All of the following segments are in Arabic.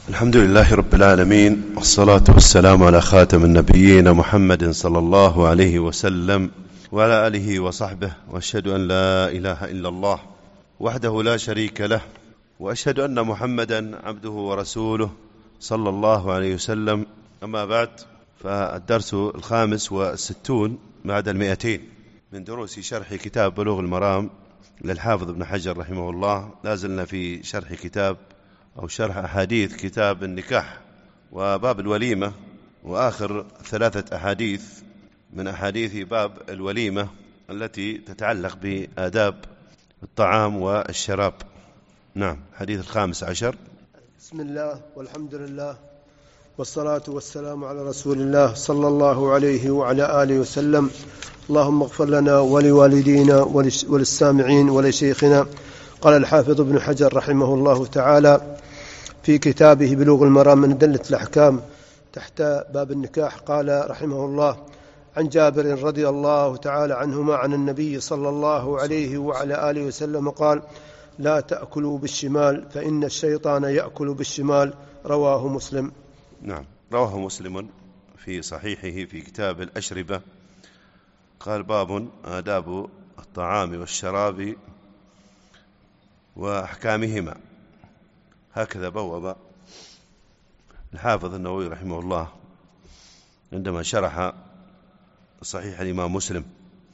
الحمد لله رب العالمين، والصلاة والسلام على خاتم النبيين محمد صلى الله عليه وسلم وعلى آله وصحبه، وأشهد أن لا إله إلا الله وحده لا شريك له، وأشهد أن محمدا عبده ورسوله صلى الله عليه وسلم. أما بعد، فالدرس 65 بعد 200 من دروس شرح كتاب بلوغ المرام للحافظ ابن حجر رحمه الله. لازلنا في شرح كتاب أو شرح أحاديث كتاب النكاح وباب الوليمة، وآخر 3 أحاديث من أحاديث باب الوليمة التي تتعلق بآداب الطعام والشراب. نعم، حديث 15. بسم الله والحمد لله والصلاة والسلام على رسول الله صلى الله عليه وعلى آله وسلم. اللهم اغفر لنا ولوالدينا وللسامعين ولشيخنا. قال الحافظ ابن حجر رحمه الله تعالى في كتابه بلوغ المرام من أدلة الأحكام تحت باب النكاح، قال رحمه الله: عن جابر رضي الله تعالى عنهما عن النبي صلى الله عليه وعلى آله وسلم قال: لا تأكلوا بالشمال فإن الشيطان يأكل بالشمال. رواه مسلم. نعم، رواه مسلم في صحيحه في كتاب الأشربة. قال: باب آداب الطعام والشراب وأحكامهما. هكذا بوب الحافظ النووي رحمه الله عندما شرح صحيح الإمام مسلم.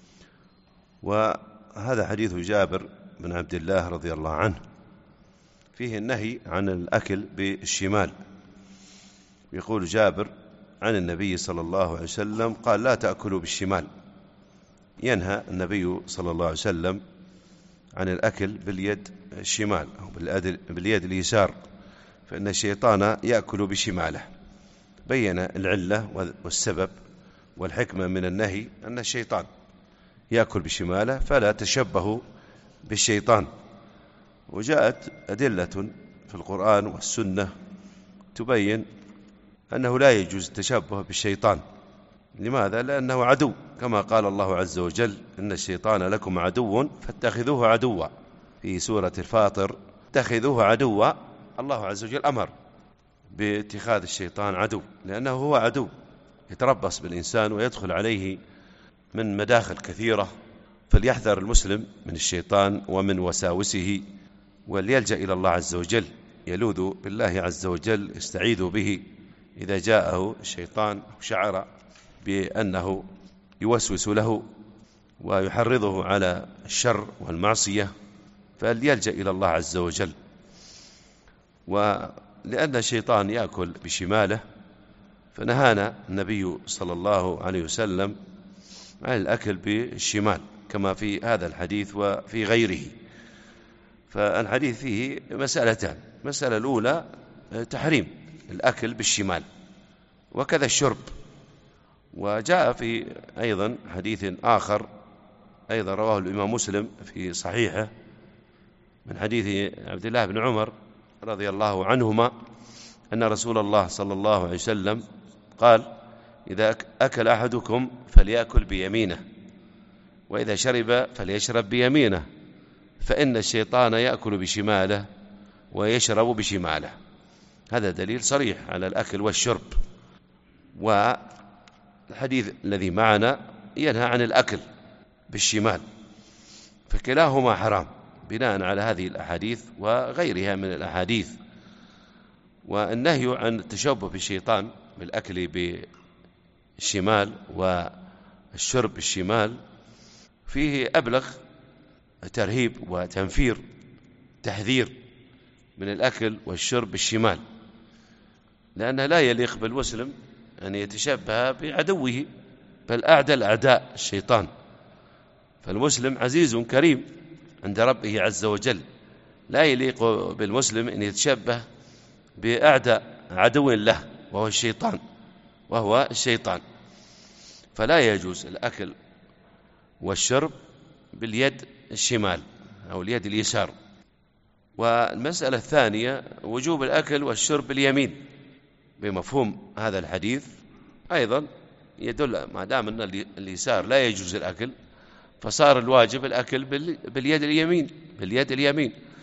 وهذا حديث جابر بن عبد الله رضي الله عنه، فيه النهي عن الأكل بالشمال. يقول جابر عن النبي صلى الله عليه وسلم قال: لا تأكلوا بالشمال. ينهى النبي صلى الله عليه وسلم عن الأكل باليد الشمال أو باليد اليسار، فإن الشيطان يأكل بشماله. بين العلة والسبب والحكمة من النهي أن الشيطان يأكل بشماله، فلا تشبهوا بالشيطان. وجاءت أدلة في القرآن والسنة تبين أنه لا يجوز التشبه بالشيطان. لماذا؟ لأنه عدو، كما قال الله عز وجل: إن الشيطان لكم عدو فاتخذوه عدوا. في سورة الفاطر: اتخذوه عدوا. الله عز وجل أمر باتخاذ الشيطان عدو، لأنه هو عدو يتربص بالإنسان ويدخل عليه من مداخل كثيرة. فليحذر المسلم من الشيطان ومن وساوسه، وليلجأ إلى الله عز وجل، يلوذ بالله عز وجل، يستعيذ به إذا جاءه الشيطان أو شعر بأنه يوسوس له ويحرضه على الشر والمعصية، فليلجأ إلى الله عز وجل. ولأن الشيطان يأكل بشماله، فنهانا النبي صلى الله عليه وسلم عن الأكل بالشمال، كما في هذا الحديث وفي غيره. فالحديث فيه مسألتان: المسألة الأولى تحريم الأكل بالشمال، وكذا الشرب. وجاء في أيضا حديث آخر أيضا رواه الإمام مسلم في صحيحه من حديث عبد الله بن عمر رضي الله عنهما أن رسول الله صلى الله عليه وسلم قال: إذا أكل أحدكم فليأكل بيمينه، وإذا شرب فليشرب بيمينه، فإن الشيطان يأكل بشماله ويشرب بشماله. هذا دليل صريح على الأكل والشرب. والحديث الذي معنا ينهى عن الأكل بالشمال، فكلاهما حرام بناء على هذه الأحاديث وغيرها من الأحاديث. والنهي عن التشبه بالشيطان بالأكل بالشمال والشرب بالشمال فيه أبلغ ترهيب وتنفير، تحذير من الأكل والشرب بالشمال، لأنه لا يليق بالمسلم أن يتشبه بعدوه، بل أعدى الأعداء الشيطان. فالمسلم عزيز كريم عند ربه عز وجل، لا يليق بالمسلم أن يتشبه بأعدى عدو له وهو الشيطان. فلا يجوز الأكل والشرب باليد الشمال أو اليد اليسار. والمسألة الثانية وجوب الأكل والشرب باليمين، بمفهوم هذا الحديث أيضا يدل ما دام أن اليسار لا يجوز الأكل، فصار الواجب الأكل باليد اليمين.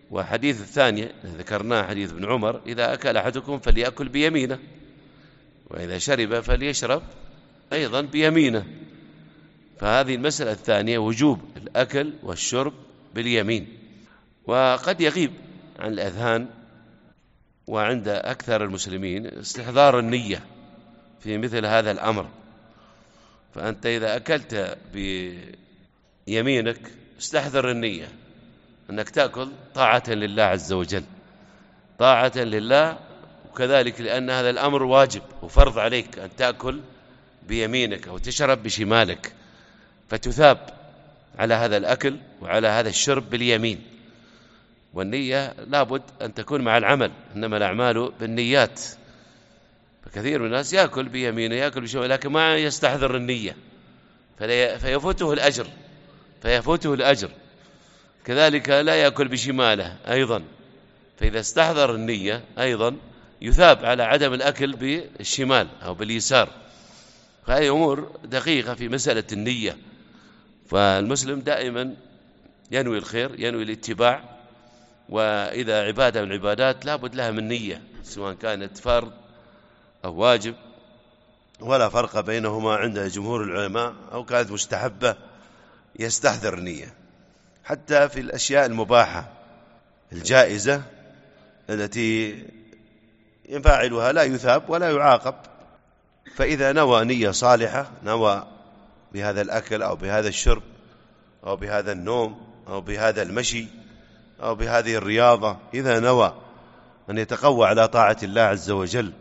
وحديث الثاني ذكرناه حديث ابن عمر: إذا أكل أحدكم فليأكل بيمينه، وإذا شرب فليشرب أيضا بيمينه. فهذه المسألة الثانية وجوب الأكل والشرب باليمين. وقد يغيب عن الأذهان وعند أكثر المسلمين استحضار النية في مثل هذا الأمر. فأنت إذا أكلت بيمينك استحضر النية أنك تأكل طاعة لله عز وجل، طاعة لله، وكذلك لأن هذا الأمر واجب وفرض عليك أن تأكل بيمينك أو تشرب بشمالك، فتثاب على هذا الأكل وعلى هذا الشرب باليمين. والنية لابد أن تكون مع العمل، إنما الأعمال بالنيات. فكثير من الناس يأكل بيمينه يأكل بشماله لكن ما يستحضر النية فيفوته الأجر. كذلك لا يأكل بشماله أيضا، فإذا استحضر النية أيضا يثاب على عدم الأكل بالشمال أو باليسار. فهذه أمور دقيقة في مسألة النية. فالمسلم دائما ينوي الخير، ينوي الاتباع، وإذا عبادة من العبادات لابد لها من نية، سواء كانت فرض أو واجب، ولا فرق بينهما عند جمهور العلماء، أو كانت مستحبة يستحضر النية. حتى في الأشياء المباحة الجائزة التي يفعلها لا يثاب ولا يعاقب، فإذا نوى نية صالحة، نوى بهذا الأكل أو بهذا الشرب أو بهذا النوم أو بهذا المشي أو بهذه الرياضة، إذا نوى أن يتقوى على طاعة الله عز وجل،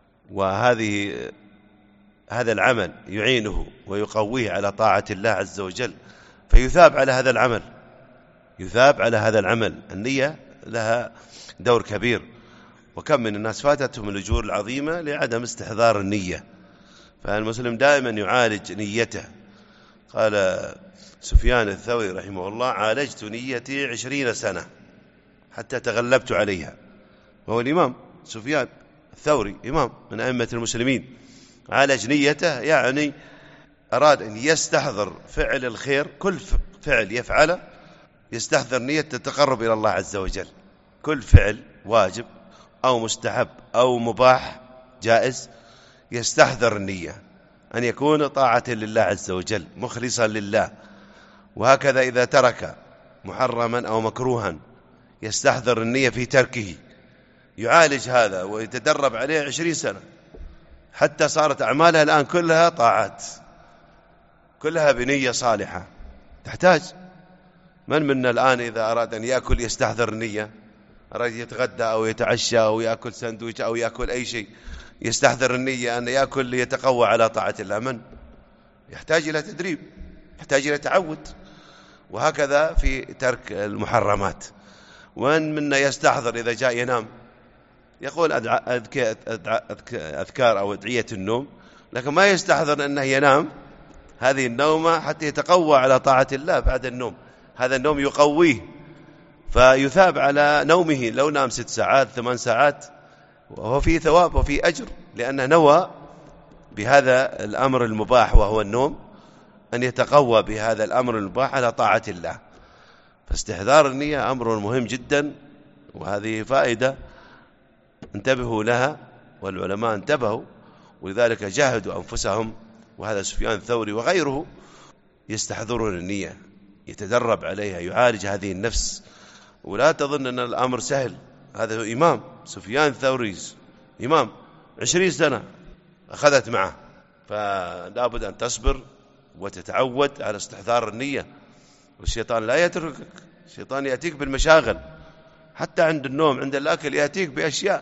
هذا العمل يعينه ويقويه على طاعة الله عز وجل، فيثاب على هذا العمل، يثاب على هذا العمل. النية لها دور كبير، وكم من الناس فاتتهم الأجور العظيمة لعدم استحضار النية. فالمسلم دائما يعالج نيته. قال سفيان الثوري رحمه الله: عالجت نيتي 20 سنة حتى تغلبت عليها. وهو الإمام سفيان الثوري إمام من أئمة المسلمين، عالج نيته، يعني أراد أن يستحضر فعل الخير، كل فعل يفعله يستحضر نية التقرب إلى الله عز وجل. كل فعل واجب أو مستحب أو مباح جائز يستحضر النية أن يكون طاعة لله عز وجل مخلصا لله. وهكذا إذا ترك محرما أو مكروها يستحضر النية في تركه، يعالج هذا ويتدرب عليه 20 سنة حتى صارت أعمالها الآن كلها طاعات، كلها بنية صالحة. تحتاج من منا الآن إذا أراد أن يأكل يستحضر النية، أراد يتغدى أو يتعشى أو يأكل سندويش أو يأكل أي شيء يستحضر النية أن يأكل ليتقوى على طاعة الله. من يحتاج إلى تدريب، يحتاج إلى تعود. وهكذا في ترك المحرمات. ومن منا يستحضر إذا جاء ينام يقول أذكار أو أدعية النوم، لكن ما يستحضر أنه ينام هذه النومة حتى يتقوى على طاعة الله بعد النوم. هذا النوم يقويه فيثاب على نومه، لو نام 6 ساعات 8 ساعات وهو فيه ثواب وفيه أجر، لأنه نوى بهذا الأمر المباح وهو النوم أن يتقوى بهذا الأمر المباح على طاعة الله. فاستحضار النية أمر مهم جدا، وهذه فائدة انتبهوا لها، والعلماء انتبهوا، ولذلك جاهدوا أنفسهم. وهذا سفيان الثوري وغيره يستحضرون النية، يتدرب عليها، يعالج هذه النفس. ولا تظن أن الأمر سهل. هذا إمام سفيان الثوري إمام 20 سنة أخذت معه، فلا بد أن تصبر وتتعود على استحضار النية. والشيطان لا يتركك، الشيطان يأتيك بالمشاغل، حتى عند النوم عند الأكل يأتيك بأشياء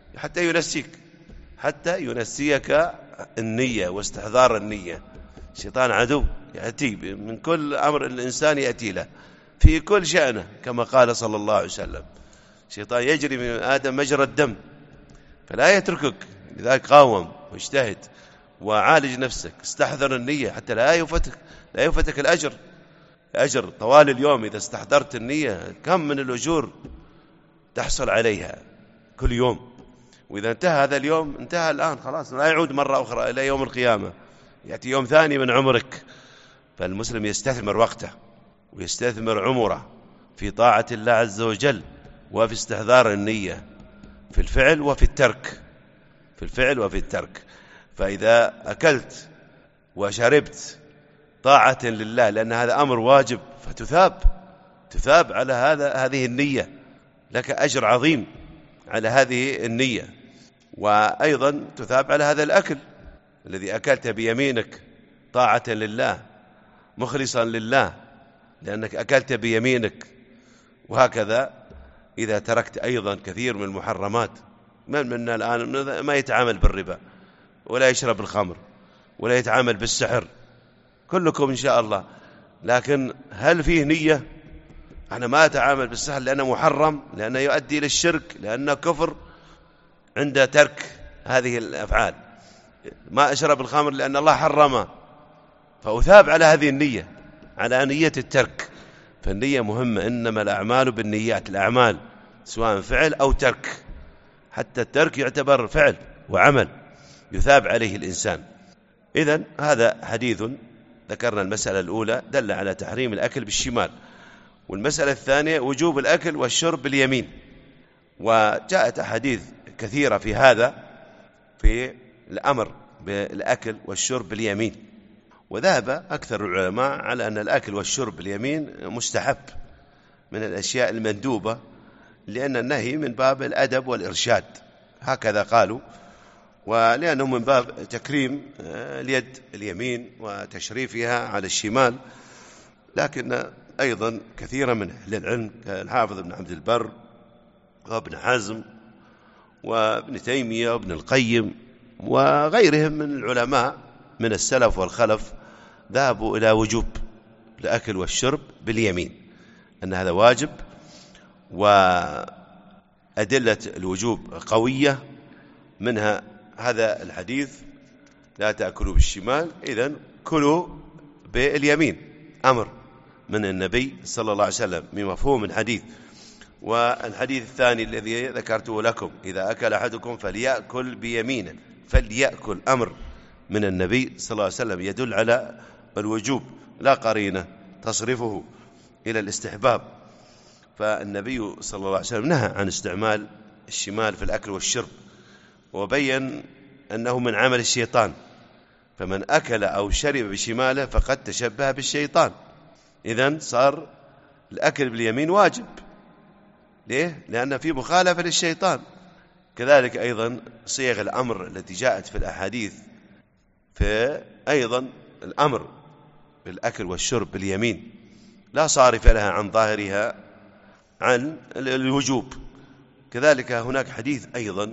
حتى ينسيك النية واستحضار النية. الشيطان عدو يأتي من كل أمر الإنسان يأتي له في كل شأنه، كما قال صلى الله عليه وسلم: الشيطان يجري من آدم مجرى الدم، فلا يتركك. لذلك قاوم واجتهد وعالج نفسك، استحضر النية حتى لا يفتك الأجر طوال اليوم. إذا استحضرت النية كم من الأجور تحصل عليها كل يوم، وإذا انتهى هذا اليوم انتهى الآن خلاص، لا يعود مرة أخرى إلى يوم القيامة، يأتي يوم ثاني من عمرك. فالمسلم يستثمر وقته ويستثمر عمره في طاعة الله عز وجل، وفي استحضار النية في الفعل وفي الترك، في الفعل وفي الترك. فإذا أكلت وشربت طاعة لله لأن هذا أمر واجب فتثاب على هذه النية، لك أجر عظيم على هذه النية. وأيضا تثاب على هذا الأكل الذي أكلت بيمينك طاعة لله مخلصا لله لأنك أكلت بيمينك. وهكذا إذا تركت أيضا كثير من المحرمات. من منا الآن ما يتعامل بالربا ولا يشرب الخمر ولا يتعامل بالسحر؟ كلكم إن شاء الله. لكن هل فيه نية؟ أنا ما أتعامل بالسحر لأنه محرم، لأنه يؤدي إلى الشرك، لأنه كفر عند ترك هذه الأفعال. ما أشرب الخمر لأن الله حرمه، فأثاب على هذه النية، على نية الترك. فالنية مهمة. إنما الأعمال بالنيات، الأعمال سواء فعل أو ترك، حتى الترك يعتبر فعل وعمل يثاب عليه الإنسان. إذن هذا حديث ذكرنا المسألة الأولى دل على تحريم الأكل بالشمال، والمسألة الثانية وجوب الأكل والشرب باليمين. وجاءت أحاديث كثيرة في هذا، في الأمر بالأكل والشرب باليمين. وذهب أكثر العلماء على أن الأكل والشرب باليمين مستحب من الأشياء المندوبة، لأن النهي من باب الأدب والإرشاد، هكذا قالوا، ولأنه من باب تكريم اليد اليمين وتشريفها على الشمال. لكن أيضا كثيرا من أهل العلم كالحافظ ابن عبد البر وابن حزم وابن تيمية وابن القيم وغيرهم من العلماء من السلف والخلف ذهبوا إلى وجوب الأكل والشرب باليمين، أن هذا واجب، وأدلة الوجوب قوية، منها هذا الحديث لا تأكلوا بالشمال، إذن كلوا باليمين، أمر من النبي صلى الله عليه وسلم بمفهوم الحديث. والحديث الثاني الذي ذكرته لكم إذا أكل أحدكم فليأكل بيمينه، فليأكل أمر من النبي صلى الله عليه وسلم يدل على الوجوب، لا قرينة تصرفه إلى الاستحباب. فالنبي صلى الله عليه وسلم نهى عن استعمال الشمال في الأكل والشرب، وبين أنه من عمل الشيطان، فمن أكل أو شرب بشماله فقد تشبه بالشيطان. إذن صار الأكل باليمين واجب. ليه؟ لأن في مخالفة للشيطان. كذلك أيضا صيغ الأمر التي جاءت في الأحاديث في أيضا الأمر بالأكل والشرب باليمين لا صارف لها عن ظاهرها عن الوجوب. كذلك هناك حديث أيضا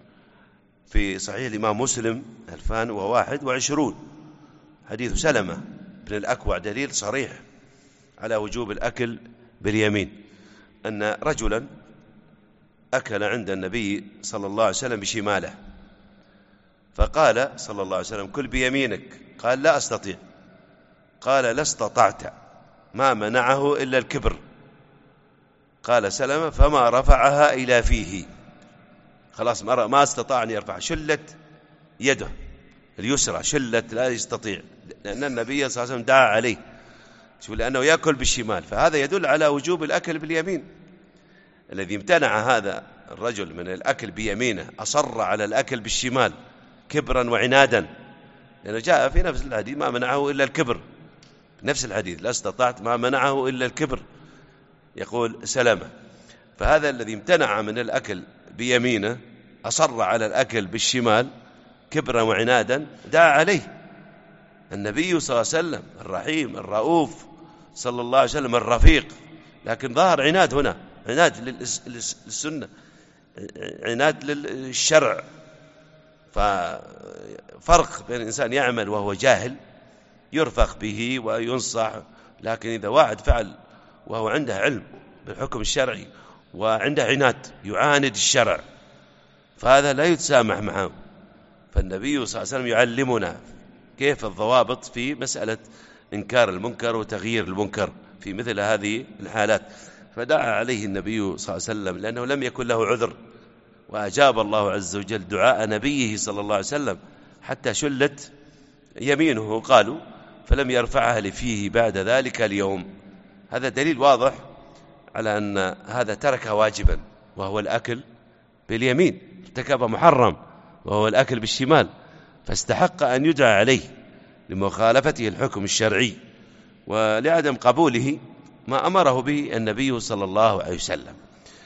في صحيح الإمام مسلم 2021 حديث سلمة بن الأكوع، دليل صريح على وجوب الأكل باليمين، أن رجلا أكل عند النبي صلى الله عليه وسلم بشماله، فقال صلى الله عليه وسلم كل بيمينك، قال لا أستطيع، قال لا استطعت، ما منعه إلا الكبر. قال سلمة فما رفعها إلى فيه، خلاص ما استطاع أن يرفع، شلت يده اليسرى، شلت لا يستطيع، لأن النبي صلى الله عليه وسلم دعا عليه لأنه يأكل بالشمال. فهذا يدل على وجوب الأكل باليمين. الذي امتنع هذا الرجل من الأكل بيمينه أصر على الأكل بالشمال كبرا وعنادا، لأنه جاء في نفس الحديث ما منعه إلا الكبر، نفس الحديث لا استطعت ما منعه إلا الكبر، يقول سلامة. فهذا الذي امتنع من الأكل بيمينه أصر على الأكل بالشمال كبرا وعنادا، دعا عليه النبي صلى الله عليه وسلم الرحيم الرؤوف صلى الله عليه وسلم الرفيق. لكن ظهر عناد هنا، عناد للسنة، عناد للشرع. ففرق بين الإنسان يعمل وهو جاهل يرفق به وينصح، لكن إذا واحد فعل وهو عنده علم بالحكم الشرعي وعنده عناد يعاند الشرع، فهذا لا يتسامح معه. فالنبي صلى الله عليه وسلم يعلمنا كيف الضوابط في مسألة إنكار المنكر وتغيير المنكر في مثل هذه الحالات. فدعا عليه النبي صلى الله عليه وسلم لأنه لم يكن له عذر، وأجاب الله عز وجل دعاء نبيه صلى الله عليه وسلم حتى شلت يمينه قالوا، فلم يرفعها لفيه بعد ذلك اليوم. هذا دليل واضح على أن هذا ترك واجبا وهو الأكل باليمين، ارتكب محرم وهو الأكل بالشمال، فاستحق أن يدعى عليه لمخالفته الحكم الشرعي ولعدم قبوله ما أمره به النبي صلى الله عليه وسلم.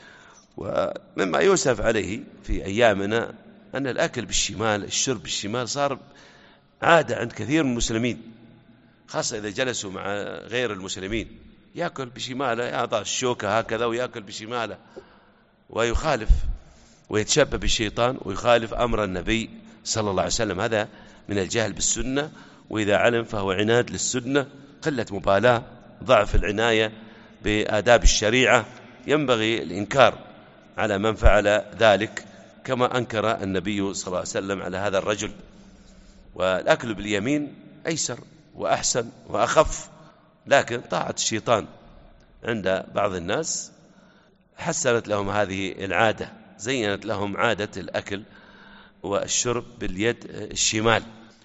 ومما يؤسف عليه في أيامنا أن الأكل بالشمال، الشرب بالشمال، صار عادة عند كثير من المسلمين، خاصة إذا جلسوا مع غير المسلمين، يأكل بشماله، يضع الشوكة هكذا ويأكل بشماله، ويخالف ويتشبه بالشيطان ويخالف أمر النبي صلى الله عليه وسلم. هذا من الجهل بالسنة، وإذا علم فهو عناد للسنة، قلة مبالاة، ضعف العناية بآداب الشريعة. ينبغي الإنكار على من فعل ذلك كما أنكر النبي صلى الله عليه وسلم على هذا الرجل. والأكل باليمين أيسر وأحسن وأخف، لكن طاعة الشيطان عند بعض الناس حسنت لهم هذه العادة، زينت لهم عادة الأكل والشرب باليد الشمال.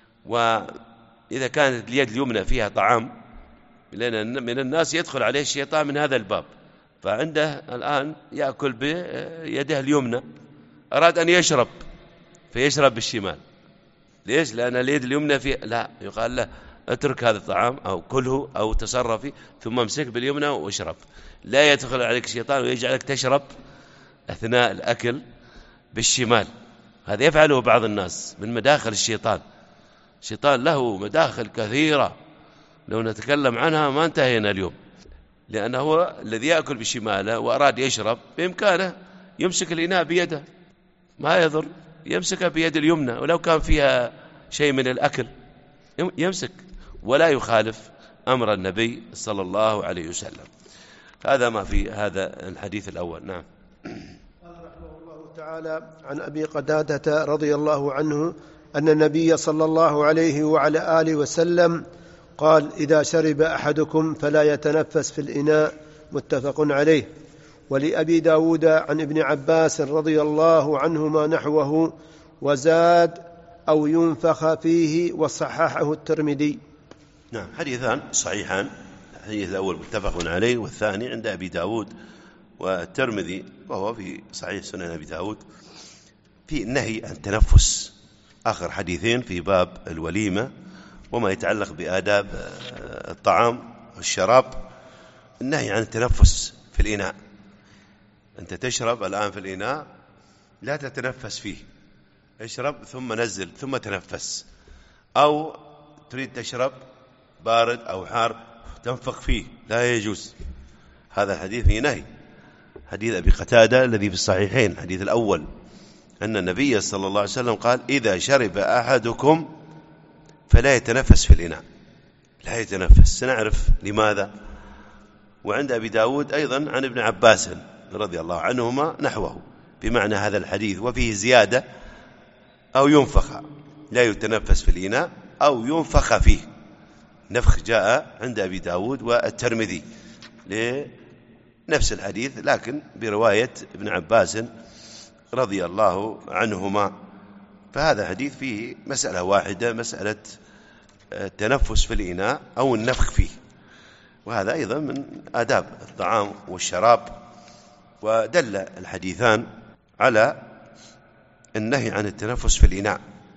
وإذا كانت اليد اليمنى فيها طعام، لأن من الناس يدخل عليه الشيطان من هذا الباب، فعنده الآن يأكل بيده اليمنى، أراد أن يشرب فيشرب بالشمال. ليش؟ لأن اليد اليمنى فيه، لا، يقال له اترك هذا الطعام أو كله أو تصرفي ثم امسك باليمنى واشرب، لا يدخل عليك الشيطان ويجعلك تشرب أثناء الأكل بالشمال. هذا يفعله بعض الناس من مداخل الشيطان. الشيطان له مداخل كثيرة لو نتكلم عنها ما انتهينا اليوم، لأنه هو الذي يأكل بشماله وأراد يشرب، بإمكانه يمسك الإناء بيده، ما يضر، يمسكها بيد اليمنى ولو كان فيها شيء من الأكل يمسك، ولا يخالف أمر النبي صلى الله عليه وسلم. هذا ما في هذا الحديث الأول. نعم. قال رحمه الله تعالى عن أبي قتادة رضي الله عنه أن النبي صلى الله عليه وعلى آله وسلم قال: إذا شرب أحدكم فلا يتنفس في الإناء، متفق عليه. ولأبي داود عن ابن عباس رضي الله عنهما نحوه، وزاد: أو ينفخ فيه، وصححه الترمذي. نعم، حديثان صحيحان، الحديث الأول متفق عليه، والثاني عند أبي داود والترمذي، وهو في صحيح سنن أبي داود، في النهي عن التنفس. آخر حديثين في باب الوليمة وما يتعلق بآداب الطعام والشراب، النهي عن التنفس في الإناء. أنت تشرب الآن في الإناء، لا تتنفس فيه، اشرب ثم نزل ثم تنفس، أو تريد تشرب بارد أو حار تنفخ فيه، لا يجوز. هذا الحديث فيه نهي. حديث أبي قتادة الذي في الصحيحين، الحديث الأول، أن النبي صلى الله عليه وسلم قال: إذا شرب أحدكم فلا يتنفس في الإناء، لا يتنفس. سنعرف لماذا. وعند أبي داود أيضا عن ابن عباس رضي الله عنهما نحوه بمعنى هذا الحديث، وفيه زيادة: أو ينفخ، لا يتنفس في الإناء أو ينفخ فيه. نفخ جاء عند أبي داود والترمذي لنفس الحديث، لكن برواية ابن عباس رضي الله عنهما. فهذا حديث فيه مسألة واحدة، مسألة التنفس في الإناء أو النفخ فيه، وهذا أيضا من آداب الطعام والشراب. ودل الحديثان على النهي عن التنفس في الإناء.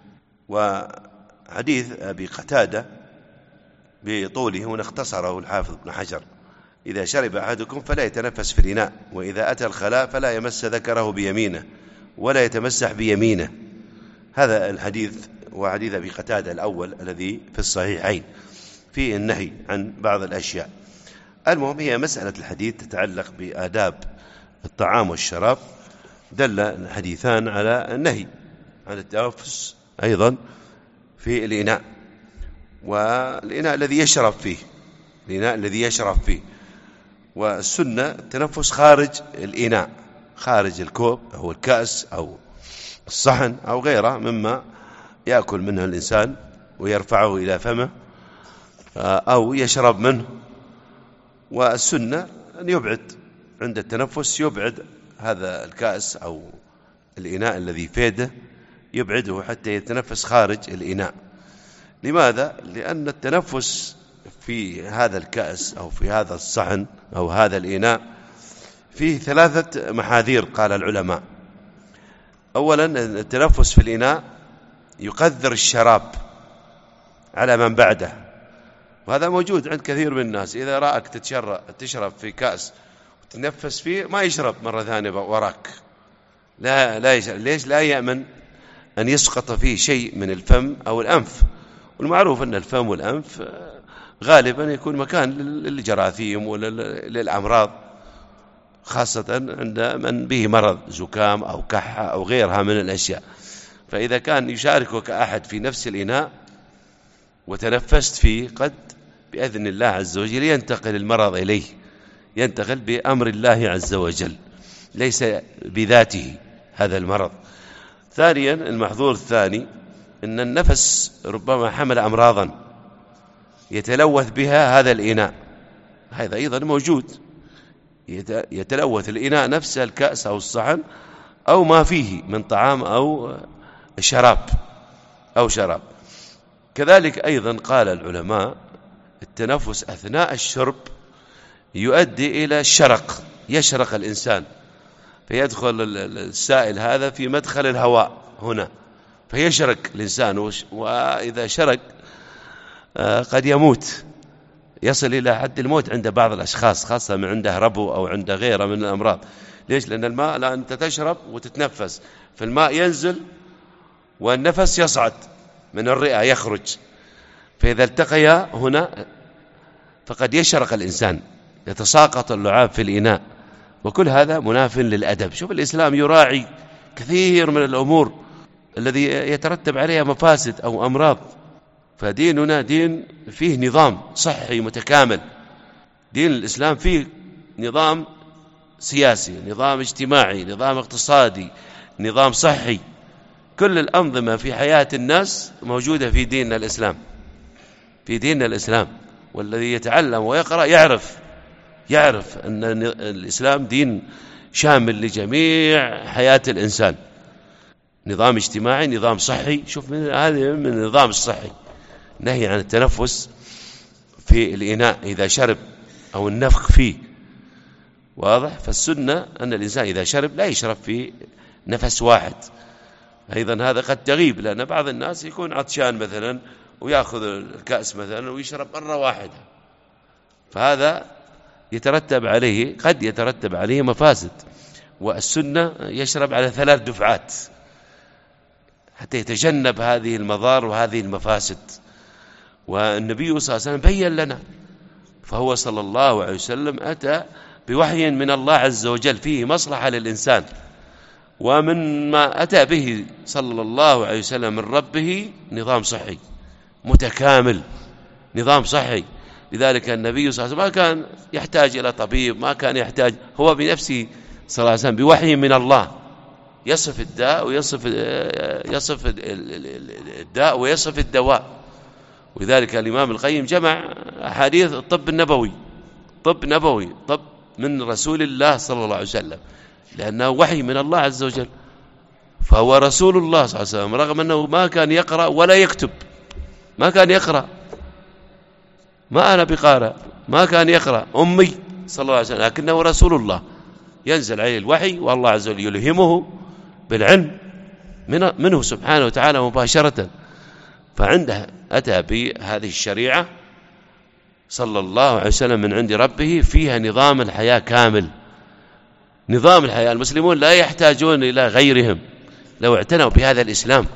وحديث أبي قتادة بطوله هنا اختصره الحافظ ابن حجر: إذا شرب أحدكم فلا يتنفس في الإناء، وإذا أتى الخلاء فلا يمس ذكره بيمينه ولا يتمسح بيمينه. هذا الحديث وحديث أبي قتادة الأول الذي في الصحيحين فيه النهي عن بعض الأشياء. المهم هي مسألة الحديث تتعلق بآداب الطعام والشراب، دل الحديثان على النهي عن التنفس أيضا في الإناء، والإناء الذي يشرب فيه، الإناء الذي يشرب فيه. والسنة التنفس خارج الإناء، خارج الكوب أو الكأس أو الصحن أو غيره مما يأكل منه الإنسان ويرفعه إلى فمه أو يشرب منه. والسنة أن يبعد عند التنفس، يبعد هذا الكأس أو الإناء الذي في يده، يبعده حتى يتنفس خارج الإناء. لماذا؟ لأن التنفس في هذا الكأس أو في هذا الصحن أو هذا الإناء فيه 3 محاذير قال العلماء. أولا التنفس في الإناء يقذر الشراب على من بعده، وهذا موجود عند كثير من الناس. إذا رأك تشرب في كأس وتنفس فيه ما يشرب مرة ثانية وراك، لا يشرب. ليش؟ لا يأمن أن يسقط فيه شيء من الفم أو الأنف، والمعروف أن الفم والأنف غالبا يكون مكان للجراثيم وللأمراض، خاصة عند من به مرض زكام أو كحة أو غيرها من الأشياء. فإذا كان يشاركك أحد في نفس الإناء وتنفست فيه، قد بإذن الله عز وجل ينتقل المرض إليه، ينتقل بأمر الله عز وجل، ليس بذاته هذا المرض. ثانيا المحظور الثاني أن النفس ربما حمل أمراضا يتلوث بها هذا الإناء، هذا أيضا موجود، يتلوث الإناء نفسه، الكأس أو الصحن أو ما فيه من طعام أو شراب. كذلك أيضا قال العلماء التنفس أثناء الشرب يؤدي إلى الشرق، يشرق الإنسان، فيدخل السائل هذا في مدخل الهواء هنا فيشرق الإنسان، وإذا شرق قد يموت، يصل إلى حد الموت عند بعض الأشخاص، خاصة من عنده ربو أو عنده غيره من الأمراض. ليش؟ لأن الماء، لا أنت تشرب وتتنفس، فالماء ينزل والنفس يصعد من الرئة يخرج، فإذا التقيا هنا فقد يشرق الإنسان، يتساقط اللعاب في الإناء، وكل هذا مناف للأدب. شوف الإسلام يراعي كثير من الأمور الذي يترتب عليها مفاسد أو أمراض، فديننا دين فيه نظام صحي متكامل. دين الإسلام فيه نظام سياسي، نظام اجتماعي، نظام اقتصادي، نظام صحي، كل الأنظمة في حياة الناس موجودة في ديننا الإسلام. في ديننا الإسلام، والذي يتعلم ويقرأ يعرف أن الإسلام دين شامل لجميع حياة الإنسان، نظام اجتماعي، نظام صحي. شوف هذه من النظام الصحي، نهي عن التنفس في الإناء إذا شرب أو النفخ فيه، واضح؟ فالسنة أن الإنسان إذا شرب لا يشرب في نفس واحد. أيضا هذا قد تغيب، لأن بعض الناس يكون عطشان مثلا ويأخذ الكأس مثلا ويشرب مرة واحدة، فهذا قد يترتب عليه مفاسد. والسنة يشرب على 3 دفعات حتى يتجنب هذه المضار وهذه المفاسد، والنبي صلى الله عليه وسلم بين لنا، فهو صلى الله عليه وسلم أتى بوحي من الله عز وجل فيه مصلحة للإنسان، ومن ما أتى به صلى الله عليه وسلم من ربه نظام صحي متكامل، نظام صحي. لذلك النبي صلى الله عليه وسلم ما كان يحتاج إلى طبيب، ما كان يحتاج، هو بنفسه صلى الله عليه وسلم بوحي من الله يصف الداء يصف الداء ويصف الدواء. ولذلك الإمام القيم جمع أحاديث الطب النبوي، طب من رسول الله صلى الله عليه وسلم، لأنه وحي من الله عز وجل، فهو رسول الله صلى الله عليه وسلم، رغم أنه ما كان يقرأ ولا يكتب، ما كان يقرأ، ما أنا بقارئ، ما كان يقرأ، أمي صلى الله عليه وسلم، لكنه رسول الله ينزل عليه الوحي، والله عز وجل يلهمه بالعلم منه سبحانه وتعالى مباشرة. فعنده أتى بهذه الشريعة صلى الله عليه وسلم من عند ربه، فيها نظام الحياة كامل، نظام الحياة. المسلمون لا يحتاجون إلى غيرهم لو اعتنوا بهذا الإسلام،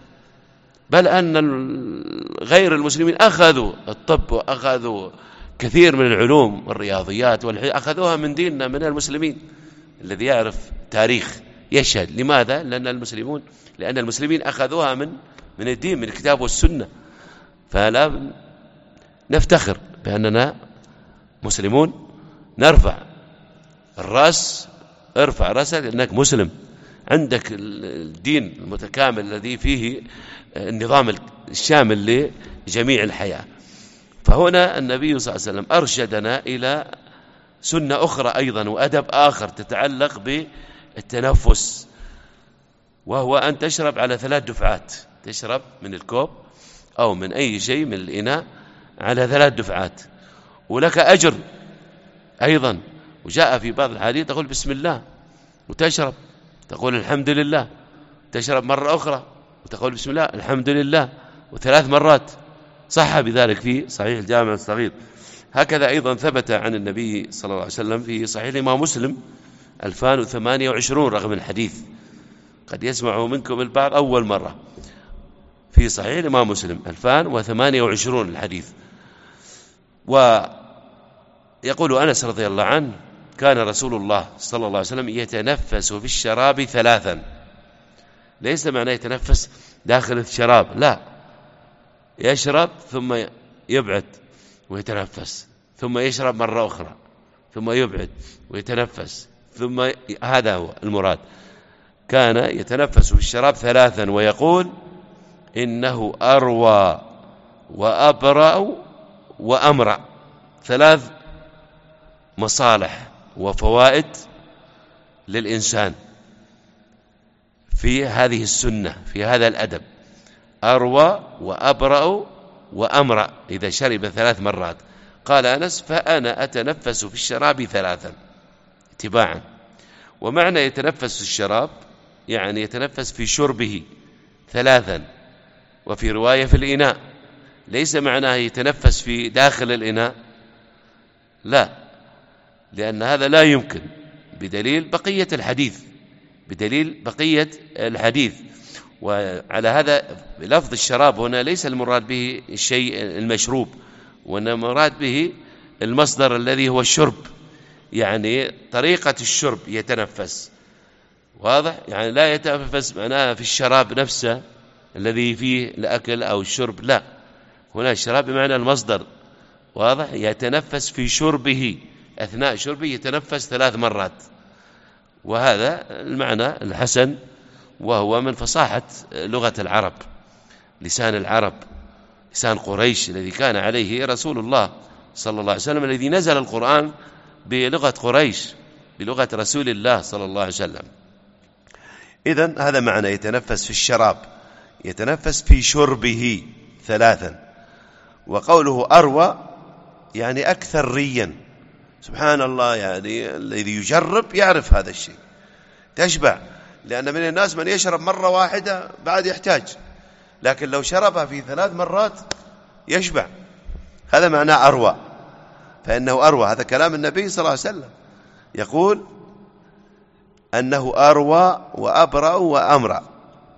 بل أن غير المسلمين أخذوا الطب وأخذوا كثير من العلوم والرياضيات أخذوها من ديننا، من المسلمين. الذي يعرف تاريخ يشهد. لماذا؟ لأن المسلمين أخذوها من الدين، من الكتاب والسنة. فلا نفتخر بأننا مسلمون، نرفع الرأس، ارفع رأسك لأنك مسلم، عندك الدين المتكامل الذي فيه النظام الشامل لجميع الحياة. فهنا النبي صلى الله عليه وسلم أرشدنا إلى سنة أخرى أيضا وأدب آخر تتعلق بالتنفس، وهو أن تشرب على 3 دفعات، تشرب من الكوب أو من أي شيء من الإناء على 3 دفعات، ولك أجر أيضا، وجاء في بعض الحديث تقول بسم الله وتشرب، تقول الحمد لله، تشرب مرة أخرى وتقول بسم الله الحمد لله، وثلاث مرات، صح بذلك في صحيح الجامع الصغير. هكذا أيضا ثبت عن النبي صلى الله عليه وسلم في صحيح الإمام مسلم 2028 رقم الحديث، قد يسمعه منكم البعض أول مرة، في صحيح الإمام مسلم 2028 الحديث. ويقول أنس رضي الله عنه كان رسول الله صلى الله عليه وسلم يتنفس في الشراب ثلاثا. ليس معناه يتنفس داخل الشراب، لا، يشرب ثم يبعد ويتنفس، ثم يشرب مرة أخرى، ثم يبعد ويتنفس، ثم هذا هو المراد. كان يتنفس في الشراب ثلاثا ويقول إنه أروى وأبرأ وأمرأ، ثلاث مصالح وفوائد للإنسان في هذه السنة، في هذا الأدب. أروى وأبرأ وأمرأ إذا شرب ثلاث مرات. قال أنس فأنا أتنفس في الشراب ثلاثا اتباعا. ومعنى يتنفس في الشراب يعني يتنفس في شربه ثلاثا، وفي رواية في الإناء، ليس معناه يتنفس في داخل الإناء، لا، لأن هذا لا يمكن بدليل بقية الحديث. وعلى هذا لفظ الشراب هنا ليس المراد به الشيء المشروب، وإنما مراد به المصدر الذي هو الشرب، يعني طريقة الشرب يتنفس، واضح؟ يعني لا يتنفس معناه في الشراب نفسه الذي فيه الأكل أو الشرب، لا، هنا الشراب بمعنى المصدر، واضح؟ يتنفس في شربه، أثناء شربه يتنفس ثلاث مرات، وهذا المعنى الحسن، وهو من فصاحة لغة العرب، لسان العرب، لسان قريش الذي كان عليه رسول الله صلى الله عليه وسلم، الذي نزل القرآن بلغة قريش، بلغة رسول الله صلى الله عليه وسلم. إذن هذا معنى يتنفس في الشراب، يتنفس في شربه ثلاثا. وقوله أروى يعني أكثر ريا، سبحان الله، يعني الذي يجرب يعرف هذا الشيء، تشبع، لأن من الناس من يشرب مرة واحدة بعد يحتاج، لكن لو شربها في ثلاث مرات يشبع، هذا معناه أروى. فإنه أروى، هذا كلام النبي صلى الله عليه وسلم، يقول أنه أروى وأبرأ وأمرأ.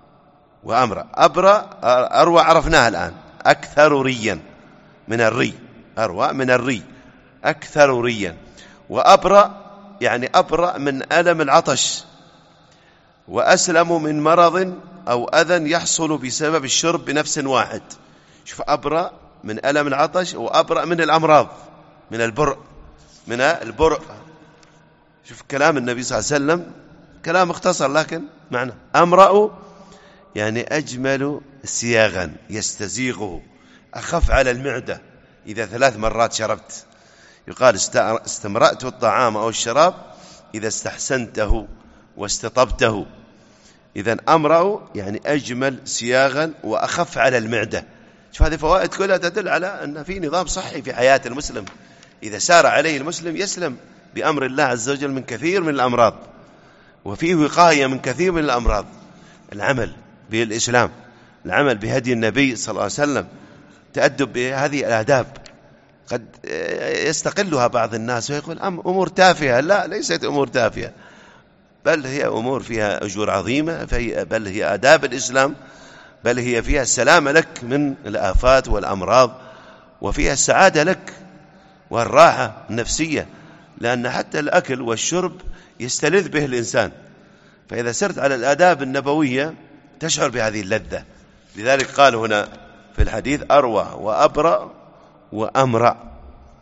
أروى عرفناها الآن، أكثر ريا من الري، أروى من الري، أكثر ريا. وأبرأ يعني أبرأ من ألم العطش، وأسلم من مرض أو أذى يحصل بسبب الشرب بنفس واحد. شوف، أبرأ من ألم العطش، وأبرأ من الأمراض، من البرء. شوف كلام النبي صلى الله عليه وسلم، كلام مختصر لكن معنى. أمرأ يعني أجمل سياغا يستزيغه، أخف على المعدة إذا ثلاث مرات شربت. يقال استمرأت الطعام أو الشراب إذا استحسنته واستطبته. إذن أمرأ يعني أجمل سياغا وأخف على المعدة. شوف، هذه فوائد كلها تدل على أن في نظام صحي في حياة المسلم، إذا سار عليه المسلم يسلم بأمر الله عز وجل من كثير من الأمراض، وفيه وقاية من كثير من الأمراض. العمل بالإسلام، العمل بهدي النبي صلى الله عليه وسلم، تأدب بهذه الآداب. قد يستقلها بعض الناس ويقول أمور تافهة، لا، ليست أمور تافهة، بل هي أمور فيها أجور عظيمة، بل هي آداب الإسلام، بل هي فيها السلامة لك من الآفات والأمراض، وفيها السعادة لك والراحة النفسية، لأن حتى الأكل والشرب يستلذ به الإنسان، فإذا سرت على الآداب النبوية تشعر بهذه اللذة. لذلك قال هنا في الحديث أروى وأبرأ وأمرأ.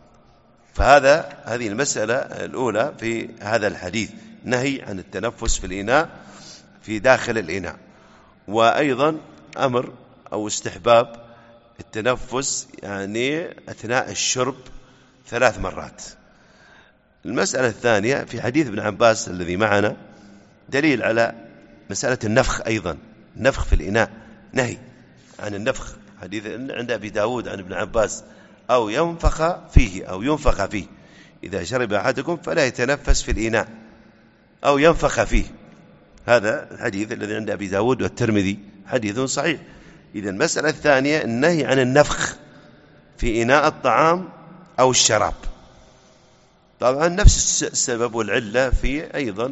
هذه المسألة الأولى في هذا الحديث، نهي عن التنفس في الإناء، في داخل الإناء، وأيضا أمر أو استحباب التنفس يعني أثناء الشرب ثلاث مرات. المسألة الثانية في حديث ابن عباس الذي معنا دليل على مسألة النفخ، أيضا النفخ في الإناء، نهي عن النفخ، حديث عند أبي داود عن ابن عباس، أو ينفخ فيه إذا شرب أحدكم فلا يتنفس في الإناء أو ينفخ فيه. هذا الحديث الذي عند أبي داود والترمذي حديث صحيح. إذا المسألة الثانية النهي عن النفخ في إناء الطعام أو الشراب. طبعا نفس السبب والعلة في أيضا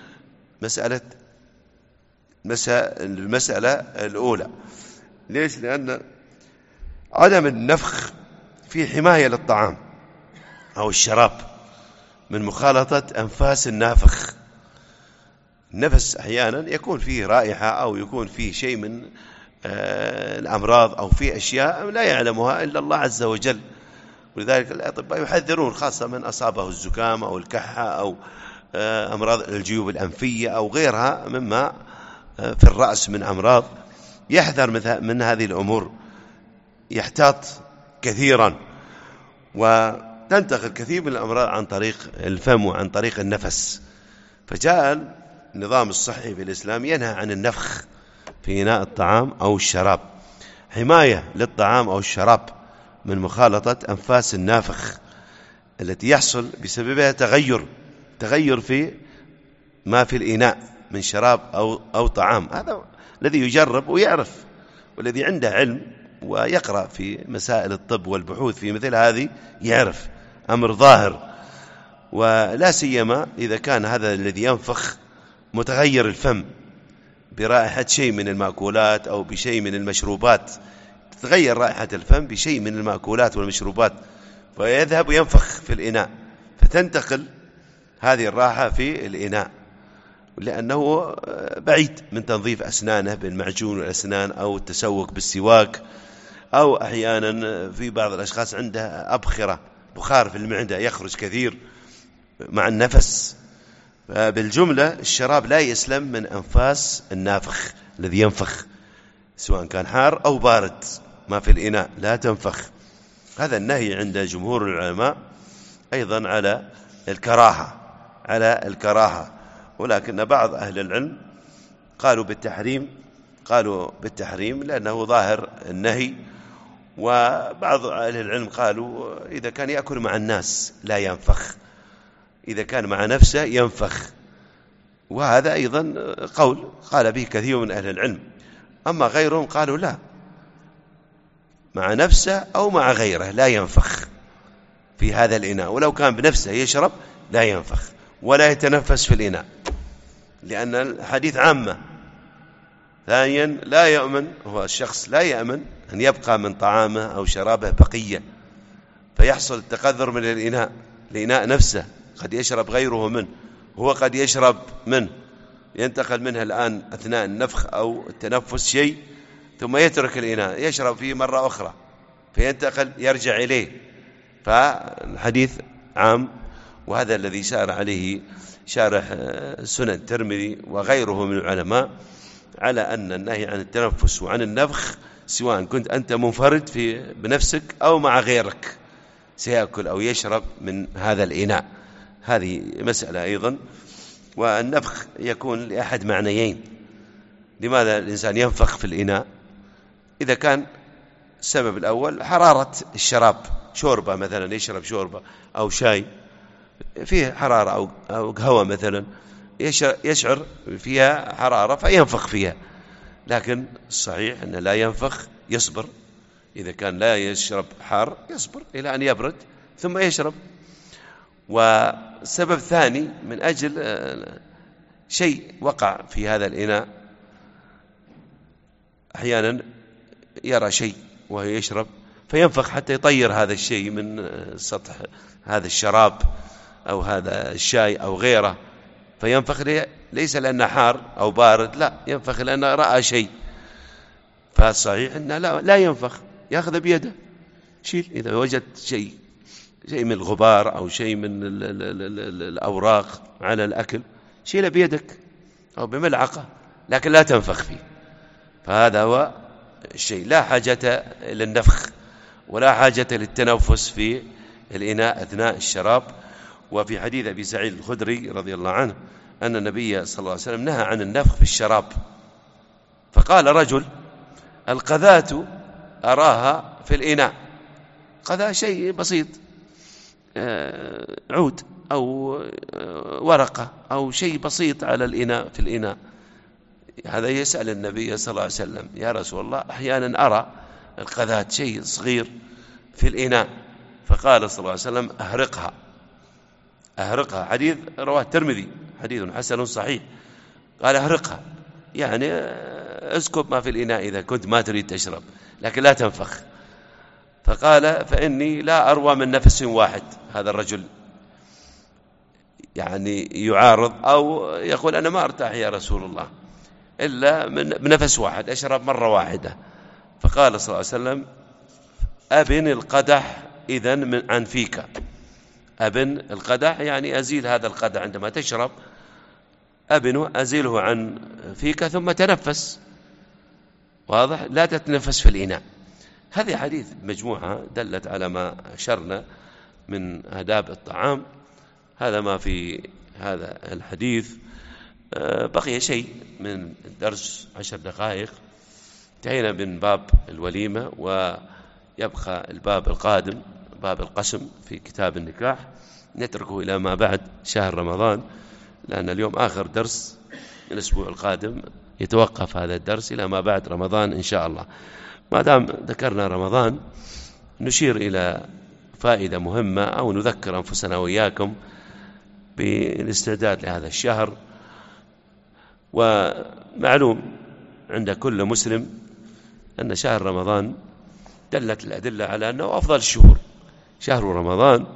المسألة الأولى. ليش؟ لأن عدم النفخ في حماية للطعام أو الشراب من مخالطة أنفاس النافخ. النفس أحيانا يكون فيه رائحة أو يكون فيه شيء من الأمراض أو فيه أشياء لا يعلمها إلا الله عز وجل، ولذلك الأطباء يحذرون خاصة من أصابه الزكام أو الكحة أو أمراض الجيوب الأنفية أو غيرها مما في الرأس من أمراض، يحذر من هذه الأمور، يحتاط كثيرا، وتنتقل كثير من الأمراض عن طريق الفم وعن طريق النفس. فجاء النظام الصحي في الإسلام ينهى عن النفخ في إناء الطعام أو الشراب، حماية للطعام أو الشراب من مخالطة أنفاس النافخ التي يحصل بسببها تغير في ما في الإناء من شراب أو طعام. هذا الذي يجرب ويعرف، والذي عنده علم ويقرأ في مسائل الطب والبحوث في مثل هذه يعرف أمر ظاهر، ولا سيما إذا كان هذا الذي ينفخ متغير الفم برائحة شيء من المأكولات أو بشيء من المشروبات، تتغير رائحة الفم بشيء من المأكولات والمشروبات ويذهب وينفخ في الإناء، فتنتقل هذه الرائحة في الإناء، لأنه بعيد من تنظيف أسنانه بالمعجون والأسنان أو التسوق بالسواك، أو أحيانا في بعض الأشخاص عنده أبخرة، بخار في المعدة يخرج كثير مع النفس. بالجملة الشراب لا يسلم من أنفاس النافخ الذي ينفخ، سواء كان حار أو بارد، ما في الإناء لا تنفخ. هذا النهي عند جمهور العلماء أيضا على الكراهة، ولكن بعض أهل العلم قالوا بالتحريم لأنه ظاهر النهي، وبعض أهل العلم قالوا إذا كان يأكل مع الناس لا ينفخ، إذا كان مع نفسه ينفخ، وهذا أيضا قول قال به كثير من أهل العلم. أما غيرهم قالوا لا، مع نفسه أو مع غيره لا ينفخ في هذا الإناء، ولو كان بنفسه يشرب لا ينفخ ولا يتنفس في الإناء، لأن الحديث عامة. ثانيا لا يؤمن، هو الشخص لا يأمن أن يبقى من طعامه أو شرابه بقية فيحصل التقذر من الإناء نفسه، قد يشرب غيره منه، هو قد يشرب منه، ينتقل منها الآن أثناء النفخ أو التنفس شيء ثم يترك الإناء يشرب فيه مرة أخرى فينتقل يرجع إليه. فالحديث عام، وهذا الذي سار عليه شارح سنن الترمذي وغيره من العلماء، على أن النهي عن التنفس وعن النفخ سواء كنت أنت منفرد بنفسك أو مع غيرك سيأكل أو يشرب من هذا الإناء. هذه مسألة أيضا. والنفخ يكون لأحد معنيين. لماذا الإنسان ينفخ في الإناء؟ إذا كان السبب الأول حرارة الشراب، شوربة مثلا يشرب شوربة أو شاي فيه حرارة أو قهوة مثلا يشعر فيها حرارة فينفخ فيها، لكن الصحيح أنه لا ينفخ، يصبر. إذا كان لا يشرب حار يصبر إلى أن يبرد ثم يشرب. والسبب ثاني من أجل شيء وقع في هذا الإناء، أحيانا يرى شيء وهو يشرب فينفخ حتى يطير هذا الشيء من سطح هذا الشراب أو هذا الشاي أو غيره، فينفخ ليس لأنه حار أو بارد، لا، ينفخ لأنه رأى شيء. فالصحيح أنه لا ينفخ، يأخذ بيده شيل. إذا وجدت شيء من الغبار أو شيء من الأوراق على الأكل شيله بيدك أو بملعقة، لكن لا تنفخ فيه. فهذا هو الشيء، لا حاجة للنفخ ولا حاجة للتنفس في الإناء أثناء الشراب. وفي حديث أبي سعيد الخدري رضي الله عنه أن النبي صلى الله عليه وسلم نهى عن النفخ في الشراب، فقال رجل: القذاة أراها في الإناء. قذاة شيء بسيط، عود أو ورقة أو شيء بسيط على الإناء في الإناء. هذا يسأل النبي صلى الله عليه وسلم: يا رسول الله أحيانا أرى القذاة شيء صغير في الإناء، فقال صلى الله عليه وسلم: أهرقها. حديث رواه الترمذي، حديث حسن صحيح. قال: أهرقها، يعني اسكب ما في الإناء إذا كنت ما تريد تشرب، لكن لا تنفخ. فقال: فإني لا أروى من نفس واحد. هذا الرجل يعني يعارض أو يقول: أنا ما أرتاح يا رسول الله إلا من نفس واحد، أشرب مرة واحدة. فقال صلى الله عليه وسلم: أبن القدح إذن عن فيك. أبن القدح يعني أزيل هذا القدح عندما تشرب، أبنه أزيله عن فيك ثم تنفس. واضح؟ لا تتنفس في الإناء. هذه حديث مجموعة دلت على ما أشرنا من آداب الطعام. هذا ما في هذا الحديث. بقي شيء من الدرس 10 دقائق، انتهينا من باب الوليمة، ويبقى الباب القادم باب القسم في كتاب النكاح، نتركه إلى ما بعد شهر رمضان، لأن اليوم آخر درس. الأسبوع القادم يتوقف هذا الدرس إلى ما بعد رمضان إن شاء الله. ما دام ذكرنا رمضان، نشير إلى فائدة مهمة أو نذكر أنفسنا وإياكم بالاستعداد لهذا الشهر. ومعلوم عند كل مسلم أن شهر رمضان دلت الأدلة على أنه أفضل الشهور. شهر رمضان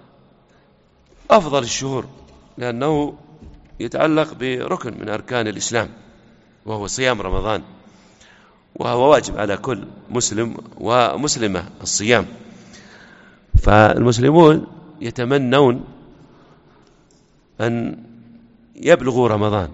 أفضل الشهور لأنه يتعلق بركن من أركان الإسلام، وهو صيام رمضان، وهو واجب على كل مسلم ومسلمة الصيام. فالمسلمون يتمنون أن يبلغوا رمضان،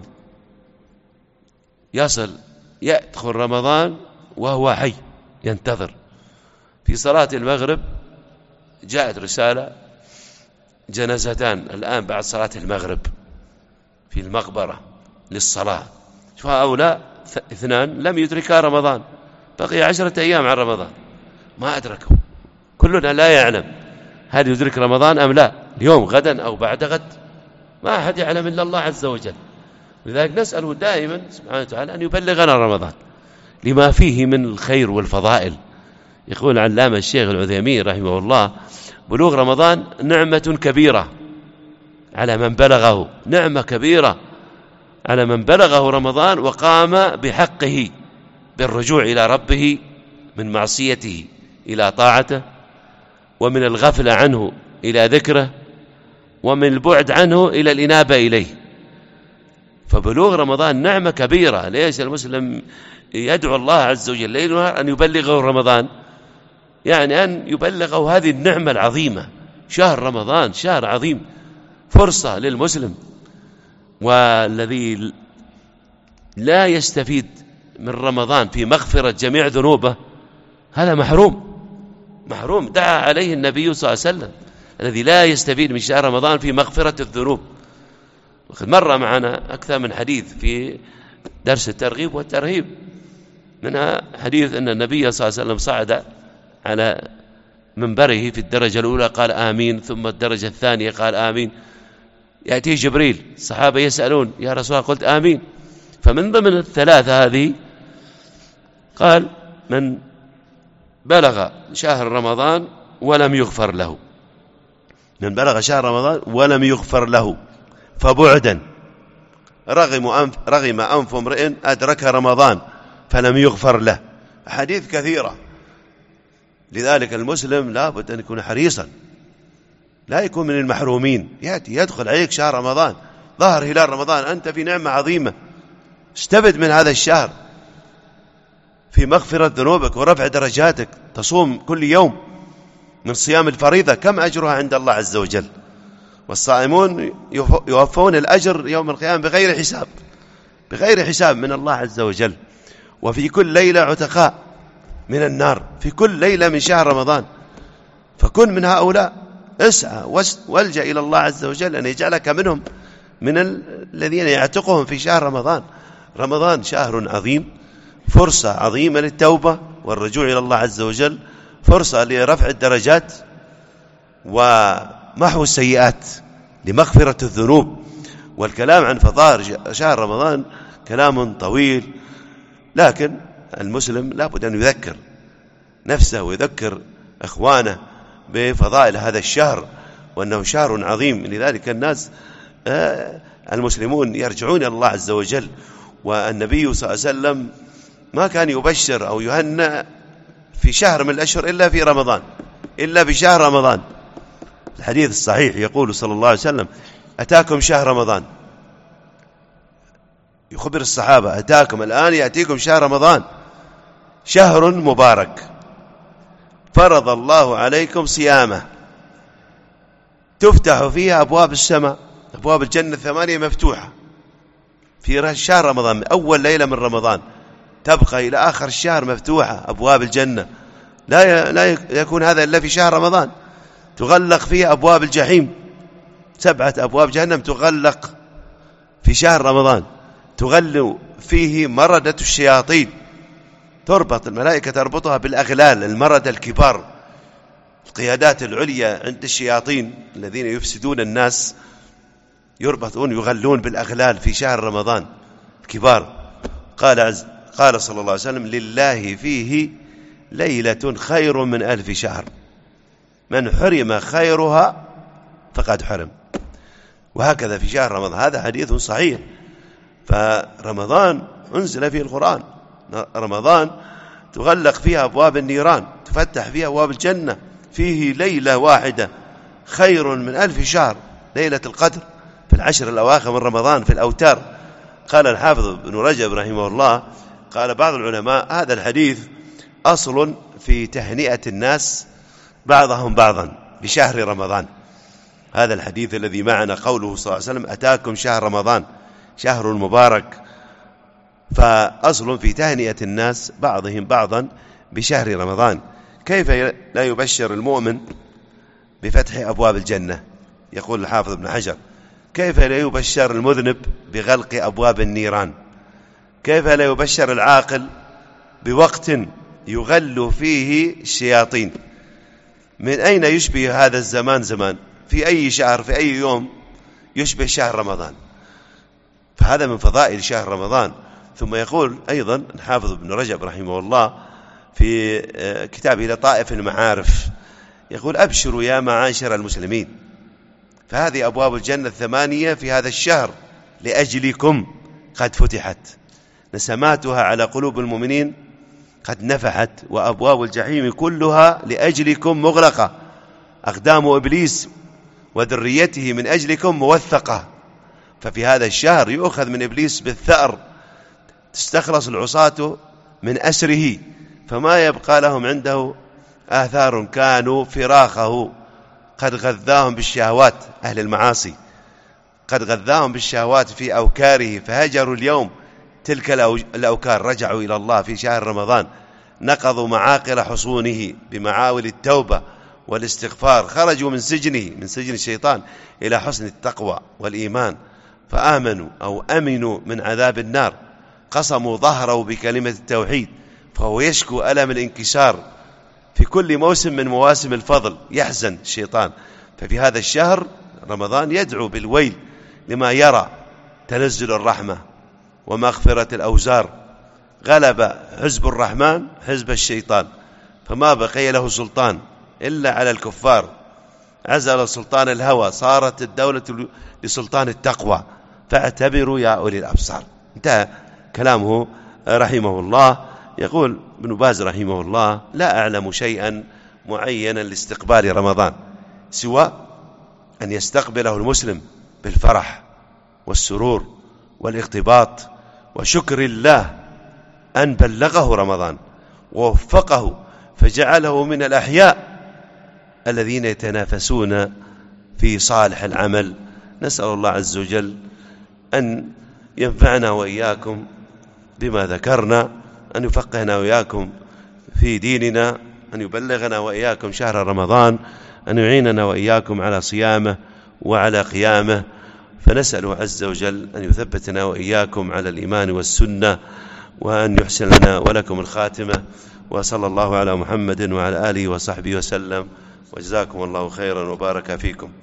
يدخل رمضان وهو حي ينتظر. في صلاة المغرب جاءت رسالة: جنازتان الآن بعد صلاة المغرب في المقبرة للصلاة. فهؤلاء 2 لم يدركا رمضان، بقي 10 أيام عن رمضان ما أدركوا. كلنا لا يعلم هل يدرك رمضان أم لا، اليوم غدا أو بعد غد، ما أحد يعلم إلا الله عز وجل. لذلك نسأله دائما سبحانه وتعالى أن يبلغنا رمضان لما فيه من الخير والفضائل. يقول علامة الشيخ العثيمين رحمه الله: بلوغ رمضان نعمة كبيرة على من بلغه، نعمة كبيرة على من بلغه رمضان وقام بحقه بالرجوع إلى ربه من معصيته إلى طاعته، ومن الغفلة عنه إلى ذكره، ومن البعد عنه إلى الإنابة إليه. فبلوغ رمضان نعمة كبيرة. ليش المسلم يدعو الله عز وجل ليل ونهار أن يبلغه رمضان؟ يعني أن يبلغه هذه النعمة العظيمة. شهر رمضان شهر عظيم، فرصة للمسلم، والذي لا يستفيد من رمضان في مغفرة جميع ذنوبه هذا محروم. دعا عليه النبي صلى الله عليه وسلم: الذي لا يستفيد من شهر رمضان في مغفرة الذنوب. وقد مر معنا أكثر من حديث في درس الترغيب والترهيب، منها حديث أن النبي صلى الله عليه وسلم صعد على منبره في الدرجة الأولى قال آمين، ثم الدرجة الثانية قال آمين. يأتيه جبريل، الصحابة يسألون: يا رسول الله، قلت آمين. فمن ضمن الثلاثة هذه قال: من بلغ شهر رمضان ولم يغفر له، من بلغ شهر رمضان ولم يغفر له فبعدا رغم أنف امرئ أدرك رمضان فلم يغفر له. حديث كثيرة. لذلك المسلم لا بد أن يكون حريصا، لا يكون من المحرومين. يدخل عليك شهر رمضان، ظهر هلال رمضان، أنت في نعمة عظيمة، استفد من هذا الشهر في مغفرة ذنوبك ورفع درجاتك. تصوم كل يوم من صيام الفريضة، كم أجرها عند الله عز وجل. والصائمون يوفون الأجر يوم القيامة بغير حساب من الله عز وجل. وفي كل ليلة عتقاء من النار، في كل ليلة من شهر رمضان. فكن من هؤلاء، اسعى والجأ إلى الله عز وجل أن يجعلك منهم، من الذين يعتقهم في شهر رمضان. رمضان شهر عظيم، فرصة عظيمة للتوبة والرجوع إلى الله عز وجل، فرصة لرفع الدرجات محو السيئات، لمغفرة الذنوب. والكلام عن فضائل شهر رمضان كلام طويل، لكن المسلم لا بد أن يذكر نفسه ويذكر إخوانه بفضائل هذا الشهر، وأنه شهر عظيم. لذلك الناس المسلمون يرجعون إلى الله عز وجل. والنبي صلى الله عليه وسلم ما كان يبشر أو يهنأ في شهر من الأشهر إلا في رمضان، إلا في شهر رمضان. الحديث الصحيح يقول صلى الله عليه وسلم: أتاكم شهر رمضان، يخبر الصحابة: أتاكم الآن، يأتيكم شهر رمضان، شهر مبارك فرض الله عليكم صيامه، تفتح فيها أبواب السماء، أبواب الجنة 8 مفتوحة في شهر رمضان، من أول ليلة من رمضان تبقى إلى آخر الشهر مفتوحة أبواب الجنة. لا يكون هذا إلا في شهر رمضان. تغلق فيه أبواب الجحيم، 7 أبواب جهنم تغلق في شهر رمضان، تغلق فيه مردة الشياطين، تربط الملائكة، تربطها بالأغلال، المردة الكبار، القيادات العليا عند الشياطين الذين يفسدون الناس، يربطون يغلون بالأغلال في شهر رمضان الكبار. قال صلى الله عليه وسلم: لله فيه ليلة خير من 1000 شهر، من حرم خيرها فقد حرم. وهكذا في شهر رمضان، هذا حديث صحيح. فرمضان أنزل فيه القرآن، رمضان تغلق فيها أبواب النيران، تفتح فيها أبواب الجنة، فيه ليلة واحدة خير من 1000 شهر، ليلة القدر في العشر الأواخر من رمضان في الأوتار. قال الحافظ ابن رجب رحمه الله، قال بعض العلماء: هذا الحديث أصل في تهنئة الناس بعضهم بعضا بشهر رمضان. هذا الحديث الذي معنا قوله صلى الله عليه وسلم: أتاكم شهر رمضان شهر مبارك، فأصل في تهنئة الناس بعضهم بعضا بشهر رمضان. كيف لا يبشر المؤمن بفتح أبواب الجنة؟ يقول الحافظ ابن حجر: كيف لا يبشر المذنب بغلق أبواب النيران؟ كيف لا يبشر العاقل بوقت يغل فيه الشياطين؟ من أين يشبه هذا الزمان زمان؟ في أي شهر، في أي يوم يشبه شهر رمضان؟ فهذا من فضائل شهر رمضان. ثم يقول أيضا الحافظ ابن رجب رحمه الله في كتابه لطائف المعارف، يقول: أبشروا يا معاشر المسلمين، فهذه أبواب الجنة 8 في هذا الشهر لأجلكم قد فتحت، نسماتها على قلوب المؤمنين قد نفحت، وأبواب الجحيم كلها لأجلكم مغلقة، أقدام إبليس وذريته من أجلكم موثقة. ففي هذا الشهر يؤخذ من إبليس بالثأر، تستخلص العصاة من أسره، فما يبقى لهم عنده آثار، كانوا فراخه، قد غذاهم بالشهوات، أهل المعاصي قد غذاهم بالشهوات في أوكاره، فهجروا اليوم تلك الأوكار، رجعوا إلى الله في شهر رمضان، نقضوا معاقل حصونه بمعاول التوبة والاستغفار، خرجوا من سجنه، من سجن الشيطان، إلى حسن التقوى والإيمان، فآمنوا أو أمنوا من عذاب النار، قسموا ظهره بكلمة التوحيد، فهو يشكو ألم الانكسار في كل موسم من مواسم الفضل، يحزن الشيطان. ففي هذا الشهر رمضان يدعو بالويل لما يرى تنزل الرحمة ومغفرة الأوزار، غلب حزب الرحمن حزب الشيطان، فما بقي له سلطان إلا على الكفار، عزل سلطان الهوى، صارت الدولة لسلطان التقوى، فاعتبروا يا أولي الأبصار. انتهى كلامه رحمه الله. يقول ابن باز رحمه الله: لا أعلم شيئا معينا لاستقبال رمضان سوى أن يستقبله المسلم بالفرح والسرور والاغتباط وشكر الله أن بلغه رمضان ووفقه فجعله من الأحياء الذين يتنافسون في صالح العمل. نسأل الله عز وجل أن ينفعنا وإياكم بما ذكرنا، أن يفقهنا وإياكم في ديننا، أن يبلغنا وإياكم شهر رمضان، أن يعيننا وإياكم على صيامه وعلى قيامه. فنسأل عز وجل أن يثبتنا وإياكم على الإيمان والسنة، وأن يحسن لنا ولكم الخاتمة. وصلى الله على محمد وعلى آله وصحبه وسلم، وجزاكم الله خيرا وبارك فيكم.